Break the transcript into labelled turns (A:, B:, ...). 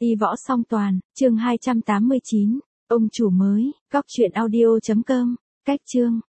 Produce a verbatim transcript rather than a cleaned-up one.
A: Y võ song toàn, chương hai trăm tám mươi chín, ông chủ mới, góc truyện audio chấm com, cách chương.